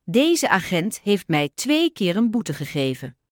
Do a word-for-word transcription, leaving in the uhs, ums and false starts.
Deze agent heeft mij twee keer een boete gegeven.